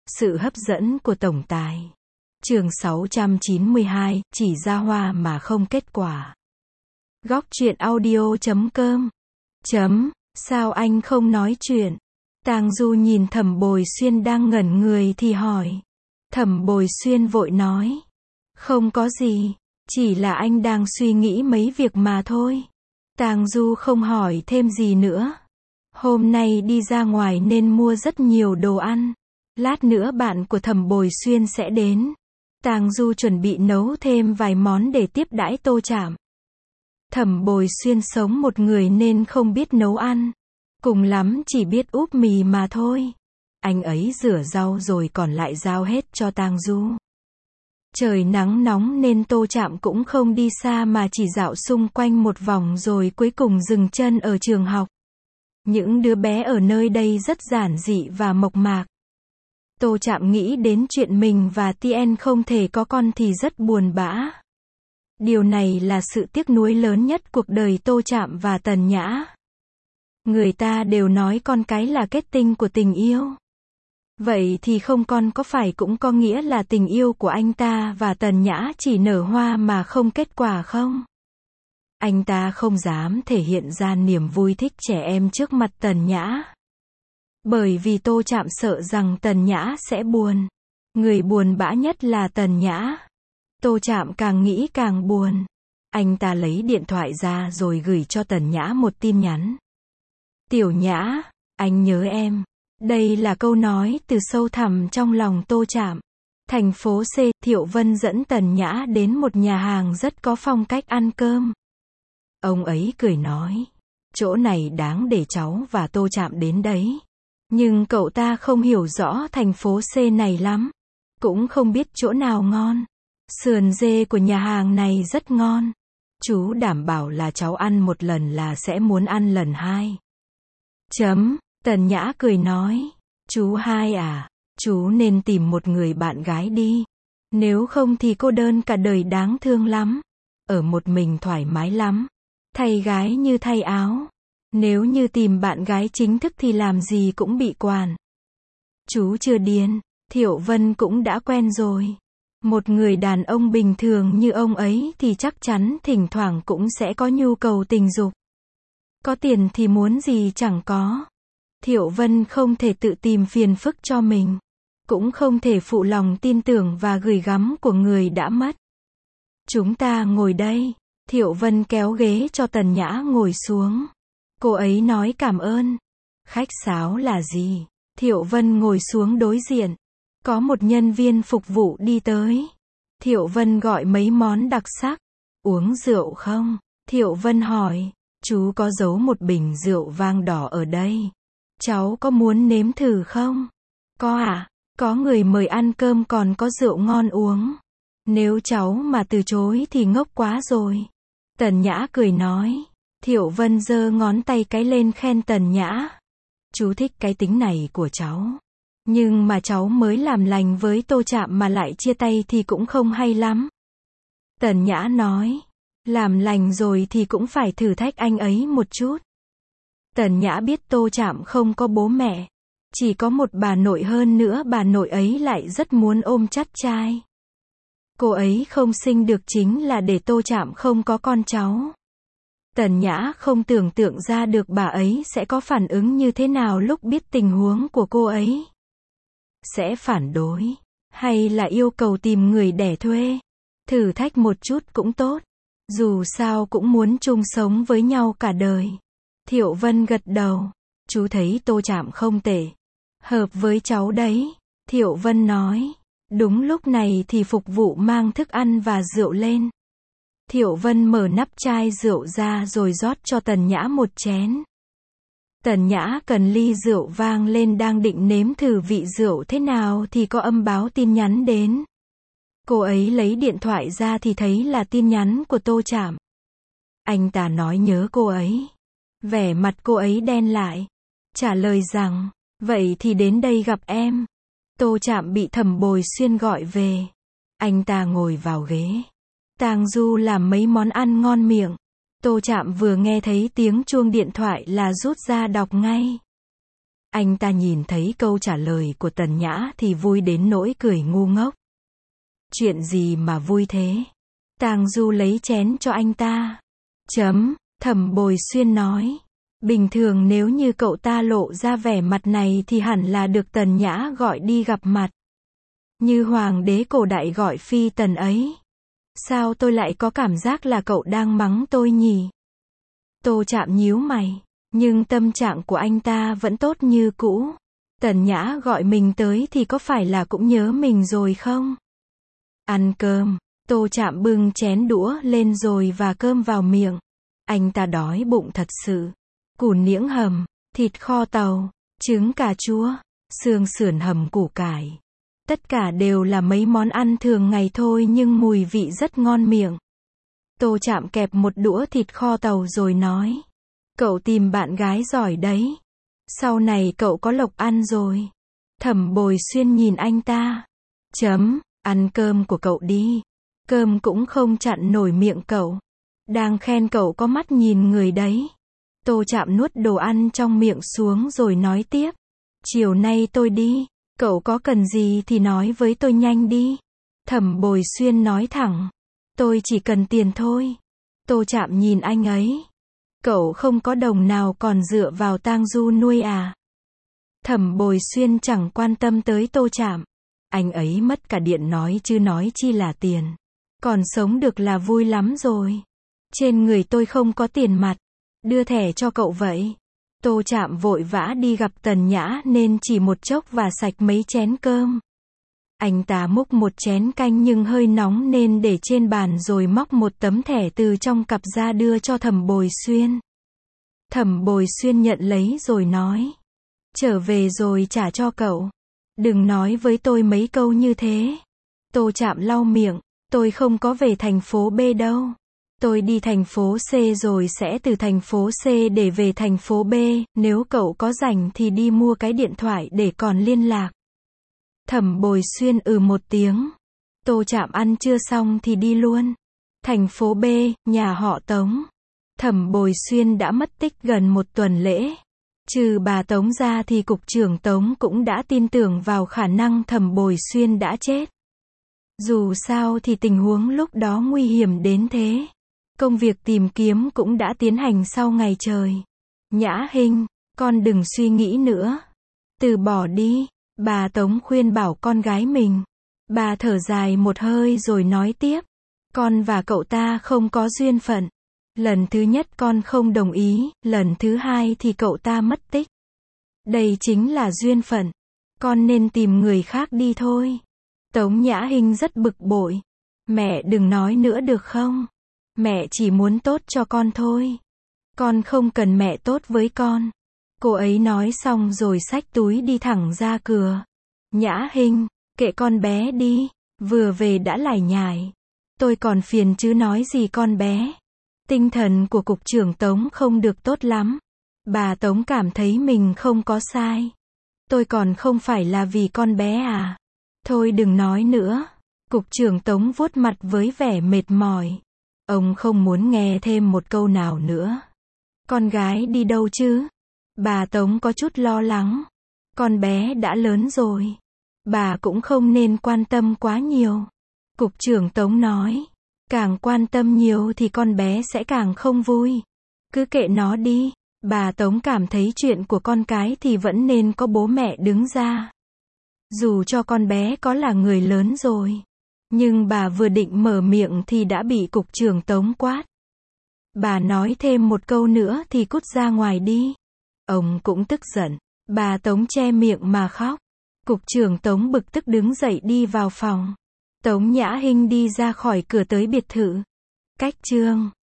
Sự hấp dẫn của tổng tài. Chương 692, chỉ ra hoa mà không kết quả. Góc truyện audio.com. Sao anh không nói chuyện? Tang Du nhìn Thẩm Bồi Xuyên đang ngẩn người thì hỏi. Thẩm Bồi Xuyên vội nói. Không có gì, chỉ là anh đang suy nghĩ mấy việc mà thôi. Tang Du không hỏi thêm gì nữa. Hôm nay đi ra ngoài nên mua rất nhiều đồ ăn. Lát nữa bạn của Thẩm Bồi Xuyên sẽ đến. Tang Du chuẩn bị nấu thêm vài món để tiếp đãi Tô Trạm. Thẩm Bồi Xuyên sống một người nên không biết nấu ăn. Cùng lắm chỉ biết úp mì mà thôi. Anh ấy rửa rau rồi còn lại giao hết cho Tang Du. Trời nắng nóng nên Tô Trạm cũng không đi xa mà chỉ dạo xung quanh một vòng rồi cuối cùng dừng chân ở trường học. Những đứa bé ở nơi đây rất giản dị và mộc mạc. Tô Trạm nghĩ đến chuyện mình và Tien không thể có con thì rất buồn bã. Điều này là sự tiếc nuối lớn nhất cuộc đời Tô Trạm và Tần Nhã. Người ta đều nói con cái là kết tinh của tình yêu. Vậy thì không con có phải cũng có nghĩa là tình yêu của anh ta và Tần Nhã chỉ nở hoa mà không kết quả không? Anh ta không dám thể hiện ra niềm vui thích trẻ em trước mặt Tần Nhã. Bởi vì Tô Trạm sợ rằng Tần Nhã sẽ buồn. Người buồn bã nhất là Tần Nhã. Tô Trạm càng nghĩ càng buồn. Anh ta lấy điện thoại ra rồi gửi cho Tần Nhã một tin nhắn. Tiểu Nhã, anh nhớ em. Đây là câu nói từ sâu thẳm trong lòng Tô Trạm. Thành phố C, Thiệu Vân dẫn Tần Nhã đến một nhà hàng rất có phong cách ăn cơm. Ông ấy cười nói. Chỗ này đáng để cháu và Tô Trạm đến đấy. Nhưng cậu ta không hiểu rõ thành phố C này lắm. Cũng không biết chỗ nào ngon. Sườn dê của nhà hàng này rất ngon. Chú đảm bảo là cháu ăn một lần là sẽ muốn ăn lần hai. Tần Nhã cười nói. Chú hai à, chú nên tìm một người bạn gái đi. Nếu không thì cô đơn cả đời đáng thương lắm. Ở một mình thoải mái lắm. Thay gái như thay áo. Nếu như tìm bạn gái chính thức thì làm gì cũng bị quản. Chú chưa điên, Thiệu Vân cũng đã quen rồi. Một người đàn ông bình thường như ông ấy thì chắc chắn thỉnh thoảng cũng sẽ có nhu cầu tình dục. Có tiền thì muốn gì chẳng có. Thiệu Vân không thể tự tìm phiền phức cho mình. Cũng không thể phụ lòng tin tưởng và gửi gắm của người đã mất. Chúng ta ngồi đây. Thiệu Vân kéo ghế cho Tần Nhã ngồi xuống. Cô ấy nói cảm ơn. Khách sáo là gì? Thiệu Vân ngồi xuống đối diện. Có một nhân viên phục vụ đi tới. Thiệu Vân gọi mấy món đặc sắc. Uống rượu không? Thiệu Vân hỏi. Chú có giấu một bình rượu vang đỏ ở đây. Cháu có muốn nếm thử không? Có ạ. Có người mời ăn cơm còn có rượu ngon uống. Nếu cháu mà từ chối thì ngốc quá rồi. Tần Nhã cười nói. Thiệu Vân giơ ngón tay cái lên khen Tần Nhã. Chú thích cái tính này của cháu. Nhưng mà cháu mới làm lành với Tô Trạm mà lại chia tay thì cũng không hay lắm. Tần Nhã nói. Làm lành rồi thì cũng phải thử thách anh ấy một chút. Tần Nhã biết Tô Trạm không có bố mẹ. Chỉ có một bà nội, hơn nữa bà nội ấy lại rất muốn ôm chắt trai. Cô ấy không sinh được chính là để Tô Trạm không có con cháu. Tần Nhã không tưởng tượng ra được bà ấy sẽ có phản ứng như thế nào lúc biết tình huống của cô ấy. Sẽ phản đối, hay là yêu cầu tìm người đẻ thuê. Thử thách một chút cũng tốt. Dù sao cũng muốn chung sống với nhau cả đời. Thiệu Vân gật đầu. Chú thấy Tô Trạm không tệ. Hợp với cháu đấy. Thiệu Vân nói. Đúng lúc này thì phục vụ mang thức ăn và rượu lên. Thiệu Vân mở nắp chai rượu ra rồi rót cho Tần Nhã một chén. Tần Nhã cần ly rượu vang lên đang định nếm thử vị rượu thế nào thì có âm báo tin nhắn đến. Cô ấy lấy điện thoại ra thì thấy là tin nhắn của Tô Trạm. Anh ta nói nhớ cô ấy. Vẻ mặt cô ấy đen lại. Trả lời rằng, vậy thì đến đây gặp em. Tô Trạm bị Thẩm Bồi Xuyên gọi về. Anh ta ngồi vào ghế. Tang Du làm mấy món ăn ngon miệng. Tô Trạm vừa nghe thấy tiếng chuông điện thoại là rút ra đọc ngay. Anh ta nhìn thấy câu trả lời của Tần Nhã thì vui đến nỗi cười ngu ngốc. Chuyện gì mà vui thế? Tang Du lấy chén cho anh ta. Thẩm Bồi Xuyên nói. Bình thường nếu như cậu ta lộ ra vẻ mặt này thì hẳn là được Tần Nhã gọi đi gặp mặt. Như hoàng đế cổ đại gọi phi tần ấy. Sao tôi lại có cảm giác là cậu đang mắng tôi nhỉ? Tô Trạm nhíu mày. Nhưng tâm trạng của anh ta vẫn tốt như cũ. Tần Nhã gọi mình tới thì có phải là cũng nhớ mình rồi không? Ăn cơm. Tô Trạm bưng chén đũa lên rồi và cơm vào miệng. Anh ta đói bụng thật sự. Củ niễng hầm, thịt kho tàu, trứng cà chua, xương sườn hầm củ cải. Tất cả đều là mấy món ăn thường ngày thôi nhưng mùi vị rất ngon miệng. Tô Trạm kẹp một đũa thịt kho tàu rồi nói. Cậu tìm bạn gái giỏi đấy. Sau này cậu có lộc ăn rồi. Thẩm Bồi Xuyên nhìn anh ta. Ăn cơm của cậu đi. Cơm cũng không chặn nổi miệng cậu. Đang khen cậu có mắt nhìn người đấy. Tô Trạm nuốt đồ ăn trong miệng xuống rồi nói tiếp. Chiều nay tôi đi. Cậu có cần gì thì nói với tôi nhanh đi. Thẩm Bồi Xuyên nói thẳng. Tôi chỉ cần tiền thôi. Tô Trạm nhìn anh ấy. Cậu không có đồng nào còn dựa vào Tang Du nuôi à? Thẩm Bồi Xuyên chẳng quan tâm tới Tô Trạm. Anh ấy mất cả điện nói chứ nói chi là tiền. Còn sống được là vui lắm rồi. Trên người tôi không có tiền mặt. Đưa thẻ cho cậu vậy. Tô Trạm vội vã đi gặp Tần Nhã nên chỉ một chốc và sạch mấy chén cơm. Anh ta múc một chén canh nhưng hơi nóng nên để trên bàn rồi móc một tấm thẻ từ trong cặp ra đưa cho Thẩm Bồi Xuyên. Thẩm Bồi Xuyên nhận lấy rồi nói. Trở về rồi trả cho cậu. Đừng nói với tôi mấy câu như thế. Tô Trạm lau miệng. Tôi không có về thành phố B đâu. Tôi đi thành phố C rồi sẽ từ thành phố C để về thành phố B, nếu cậu có rảnh thì đi mua cái điện thoại để còn liên lạc. Thẩm Bồi Xuyên một tiếng. Tô Trạm ăn chưa xong thì đi luôn. Thành phố B, nhà họ Tống. Thẩm Bồi Xuyên đã mất tích gần một tuần lễ. Trừ bà Tống ra thì cục trưởng Tống cũng đã tin tưởng vào khả năng Thẩm Bồi Xuyên đã chết. Dù sao thì tình huống lúc đó nguy hiểm đến thế. Công việc tìm kiếm cũng đã tiến hành sau ngày trời. Nhã Hinh, con đừng suy nghĩ nữa. Từ bỏ đi. Bà Tống khuyên bảo con gái mình. Bà thở dài một hơi rồi nói tiếp. Con và cậu ta không có duyên phận. Lần thứ nhất con không đồng ý, lần thứ hai thì cậu ta mất tích. Đây chính là duyên phận. Con nên tìm người khác đi thôi. Tống Nhã Hinh rất bực bội. Mẹ đừng nói nữa được không? Mẹ chỉ muốn tốt cho con thôi. Con không cần mẹ tốt với con. Cô ấy nói xong rồi xách túi đi thẳng ra cửa. Nhã Hinh, kệ con bé đi. Vừa về đã lải nhải. Tôi còn phiền chứ nói gì con bé. Tinh thần của cục trưởng Tống không được tốt lắm. Bà Tống cảm thấy mình không có sai. Tôi còn không phải là vì con bé à. Thôi đừng nói nữa. Cục trưởng Tống vuốt mặt với vẻ mệt mỏi. Ông không muốn nghe thêm một câu nào nữa. Con gái đi đâu chứ? Bà Tống có chút lo lắng. Con bé đã lớn rồi. Bà cũng không nên quan tâm quá nhiều. Cục trưởng Tống nói. Càng quan tâm nhiều thì con bé sẽ càng không vui. Cứ kệ nó đi. Bà Tống cảm thấy chuyện của con cái thì vẫn nên có bố mẹ đứng ra. Dù cho con bé có là người lớn rồi. Nhưng bà vừa định mở miệng thì đã bị cục trưởng Tống quát. Bà nói thêm một câu nữa thì cút ra ngoài đi. Ông cũng tức giận. Bà Tống che miệng mà khóc. Cục trưởng Tống bực tức đứng dậy đi vào phòng. Tống Nhã Hinh đi ra khỏi cửa tới biệt thự. Cách chương